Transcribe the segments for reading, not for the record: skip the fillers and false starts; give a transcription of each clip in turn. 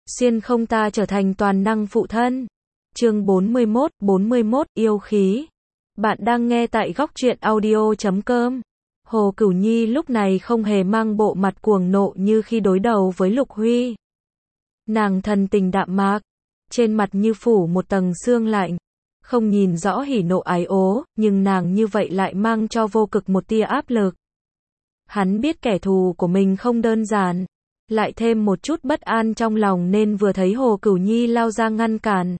Xuyên không ta trở thành toàn năng phụ thân. Chương 41, yêu khí. Bạn đang nghe tại góc truyện audio.com. Hồ Cửu Nhi lúc này không hề mang bộ mặt cuồng nộ như khi đối đầu với Lục Huy. Nàng thần tình đạm mạc, trên mặt như phủ một tầng sương lạnh, không nhìn rõ hỉ nộ ái ố, nhưng nàng như vậy lại mang cho Vô Cực một tia áp lực. Hắn biết kẻ thù của mình không đơn giản, lại thêm một chút bất an trong lòng nên vừa thấy Hồ Cửu Nhi lao ra ngăn cản,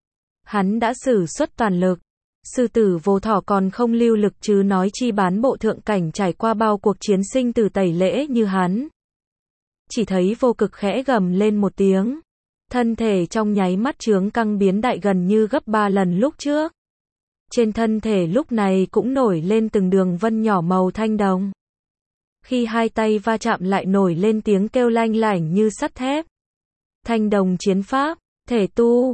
hắn đã sử xuất toàn lực. Sư tử vô thỏ còn không lưu lực chứ nói chi bán bộ thượng cảnh trải qua bao cuộc chiến sinh tử tẩy lễ như hắn. Chỉ thấy Vô Cực khẽ gầm lên một tiếng, thân thể trong nháy mắt chướng căng biến đại gần như gấp 3 lần lúc trước. Trên thân thể lúc này cũng nổi lên từng đường vân nhỏ màu thanh đồng. Khi hai tay va chạm lại nổi lên tiếng kêu lanh lảnh như sắt thép. Thanh đồng chiến pháp, thể tu,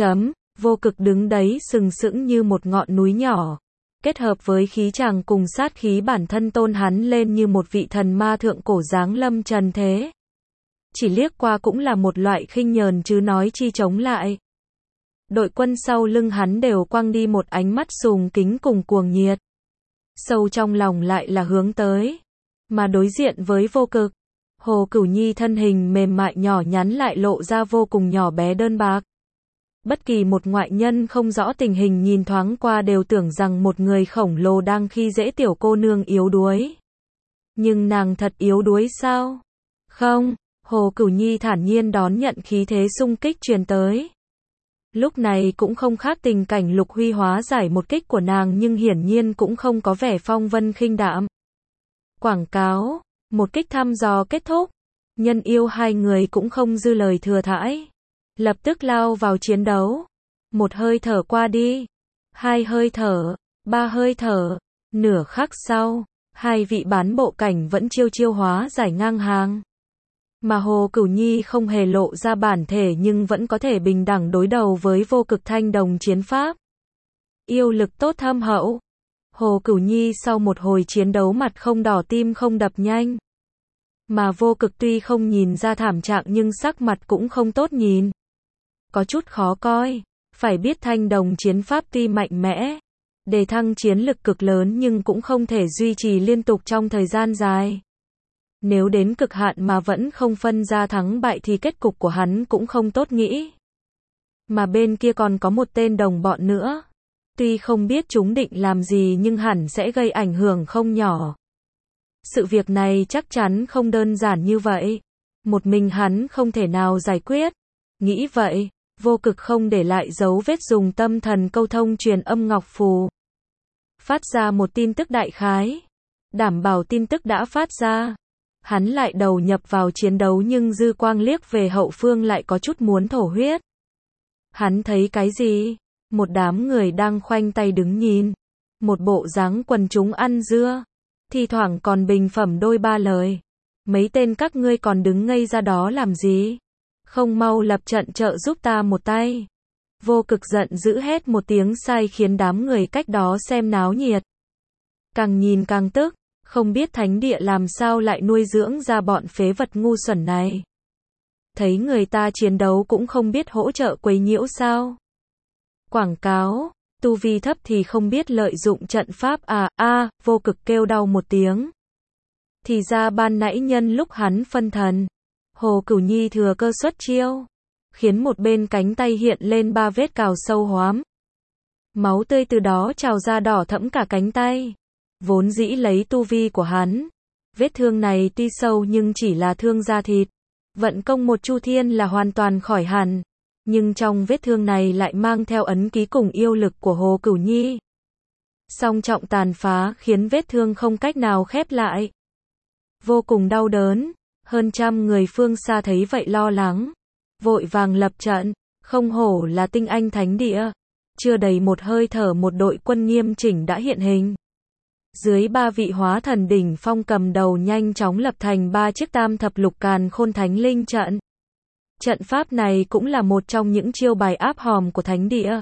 Vô Cực đứng đấy sừng sững như một ngọn núi nhỏ, kết hợp với khí chàng cùng sát khí bản thân tôn hắn lên như một vị thần ma thượng cổ giáng lâm trần thế. Chỉ liếc qua cũng là một loại khinh nhờn chứ nói chi chống lại. Đội quân sau lưng hắn đều quăng đi một ánh mắt sùng kính cùng cuồng nhiệt. Sâu trong lòng lại là hướng tới. Mà đối diện với Vô Cực, Hồ Cửu Nhi thân hình mềm mại nhỏ nhắn lại lộ ra vô cùng nhỏ bé đơn bạc. Bất kỳ một ngoại nhân không rõ tình hình nhìn thoáng qua đều tưởng rằng một người khổng lồ đang khi dễ tiểu cô nương yếu đuối. Nhưng nàng thật yếu đuối sao? Không, Hồ Cửu Nhi thản nhiên đón nhận khí thế xung kích truyền tới. Lúc này cũng không khác tình cảnh Lục Huy hóa giải một kích của nàng nhưng hiển nhiên cũng không có vẻ phong vân khinh đạm. Quảng cáo, một kích thăm dò kết thúc, nhân yêu hai người cũng không dư lời thừa thãi. Lập tức lao vào chiến đấu. Một hơi thở qua đi, hai hơi thở, ba hơi thở, nửa khắc sau, hai vị bán bộ cảnh vẫn chiêu hóa giải ngang hàng. Mà Hồ Cửu Nhi không hề lộ ra bản thể nhưng vẫn có thể bình đẳng đối đầu với Vô Cực thanh đồng chiến pháp. Yêu lực tốt thâm hậu. Hồ Cửu Nhi sau một hồi chiến đấu mặt không đỏ tim không đập nhanh. Mà Vô Cực tuy không nhìn ra thảm trạng nhưng sắc mặt cũng không tốt nhìn. Có chút khó coi, phải biết thanh đồng chiến pháp tuy mạnh mẽ, đề thăng chiến lực cực lớn nhưng cũng không thể duy trì liên tục trong thời gian dài. Nếu đến cực hạn mà vẫn không phân ra thắng bại thì kết cục của hắn cũng không tốt nghĩ. Mà bên kia còn có một tên đồng bọn nữa. Tuy không biết chúng định làm gì nhưng hẳn sẽ gây ảnh hưởng không nhỏ. Sự việc này chắc chắn không đơn giản như vậy. Một mình hắn không thể nào giải quyết. Nghĩ vậy, Vô Cực không để lại dấu vết dùng tâm thần câu thông truyền âm ngọc phù. Phát ra một tin tức đại khái. Đảm bảo tin tức đã phát ra. Hắn lại đầu nhập vào chiến đấu nhưng dư quang liếc về hậu phương lại có chút muốn thổ huyết. Hắn thấy cái gì? Một đám người đang khoanh tay đứng nhìn. Một bộ dáng quần chúng ăn dưa. Thi thoảng còn bình phẩm đôi ba lời. Mấy tên các ngươi còn đứng ngây ra đó làm gì? Không mau lập trận trợ giúp ta một tay. Vô Cực giận dữ hét một tiếng sai khiến đám người cách đó xem náo nhiệt. Càng nhìn càng tức, không biết thánh địa làm sao lại nuôi dưỡng ra bọn phế vật ngu xuẩn này. Thấy người ta chiến đấu cũng không biết hỗ trợ quấy nhiễu sao. Quảng cáo, tu vi thấp thì không biết lợi dụng trận pháp Vô Cực kêu đau một tiếng. Thì ra ban nãy nhân lúc hắn phân thần, Hồ Cửu Nhi thừa cơ xuất chiêu, khiến một bên cánh tay hiện lên 3 vết cào sâu hoắm. Máu tươi từ đó trào ra đỏ thẫm cả cánh tay. Vốn dĩ lấy tu vi của hắn, vết thương này tuy sâu nhưng chỉ là thương da thịt. Vận công một chu thiên là hoàn toàn khỏi hẳn. Nhưng trong vết thương này lại mang theo ấn ký cùng yêu lực của Hồ Cửu Nhi. Song trọng tàn phá khiến vết thương không cách nào khép lại. Vô cùng đau đớn. Hơn trăm người phương xa thấy vậy lo lắng. Vội vàng lập trận. Không hổ là tinh anh thánh địa. Chưa đầy một hơi thở một đội quân nghiêm chỉnh đã hiện hình. Dưới 3 vị hóa thần đỉnh phong cầm đầu nhanh chóng lập thành 3 chiếc tam thập lục càn khôn thánh linh trận. Trận pháp này cũng là một trong những chiêu bài áp hòm của thánh địa.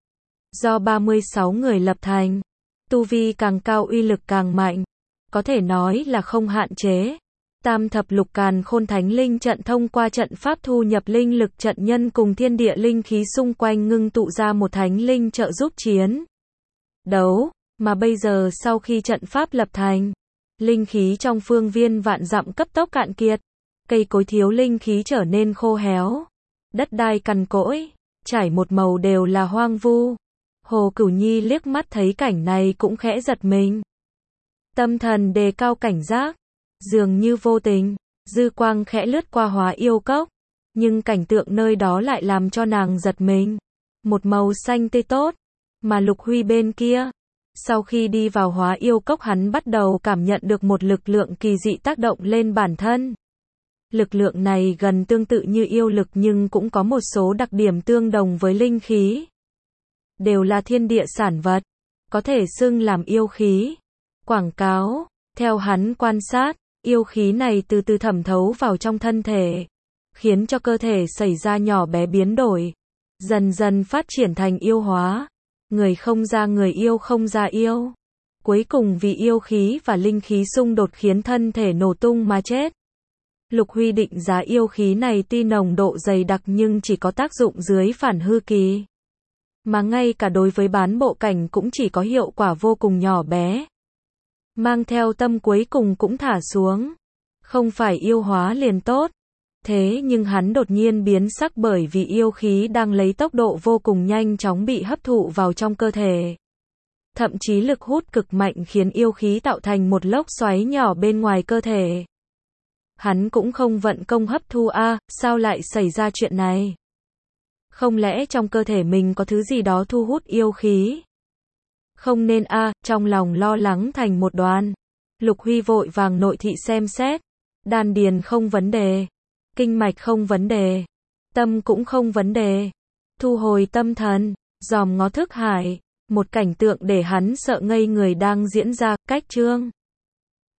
Do 36 người lập thành, tu vi càng cao uy lực càng mạnh, có thể nói là không hạn chế. Tam thập lục càn khôn thánh linh trận thông qua trận pháp thu nhập linh lực trận nhân cùng thiên địa linh khí xung quanh ngưng tụ ra một thánh linh trợ giúp chiến đấu, mà bây giờ sau khi trận pháp lập thành, linh khí trong phương viên vạn dặm cấp tốc cạn kiệt, cây cối thiếu linh khí trở nên khô héo, đất đai cằn cỗi, trải một màu đều là hoang vu. Hồ Cửu Nhi liếc mắt thấy cảnh này cũng khẽ giật mình. Tâm thần đề cao cảnh giác, dường như vô tình, dư quang khẽ lướt qua Hóa Yêu Cốc, nhưng cảnh tượng nơi đó lại làm cho nàng giật mình. Một màu xanh tươi tốt, mà Lục Huy bên kia, sau khi đi vào Hóa Yêu Cốc hắn bắt đầu cảm nhận được một lực lượng kỳ dị tác động lên bản thân. Lực lượng này gần tương tự như yêu lực nhưng cũng có một số đặc điểm tương đồng với linh khí. Đều là thiên địa sản vật, có thể xưng làm yêu khí. Quảng cáo, theo hắn quan sát, yêu khí này từ từ thẩm thấu vào trong thân thể, khiến cho cơ thể xảy ra nhỏ bé biến đổi, dần dần phát triển thành yêu hóa. Người không ra người, yêu không ra yêu. Cuối cùng vì yêu khí và linh khí xung đột khiến thân thể nổ tung mà chết. Lục Huy định giá yêu khí này tuy nồng độ dày đặc nhưng chỉ có tác dụng dưới phản hư kỳ, mà ngay cả đối với bán bộ cảnh cũng chỉ có hiệu quả vô cùng nhỏ bé. Mang theo tâm cuối cùng cũng thả xuống. Không phải yêu hóa liền tốt. Thế nhưng hắn đột nhiên biến sắc bởi vì yêu khí đang lấy tốc độ vô cùng nhanh chóng bị hấp thụ vào trong cơ thể. Thậm chí lực hút cực mạnh khiến yêu khí tạo thành một lốc xoáy nhỏ bên ngoài cơ thể. Hắn cũng không vận công hấp thu sao lại xảy ra chuyện này? Không lẽ trong cơ thể mình có thứ gì đó thu hút yêu khí? Không nên trong lòng lo lắng thành một đoàn. Lục Huy vội vàng nội thị xem xét. Đan điền không vấn đề. Kinh mạch không vấn đề. Tâm cũng không vấn đề. Thu hồi tâm thần, dòm ngó thức hải. Một cảnh tượng để hắn sợ ngây người đang diễn ra, cách chương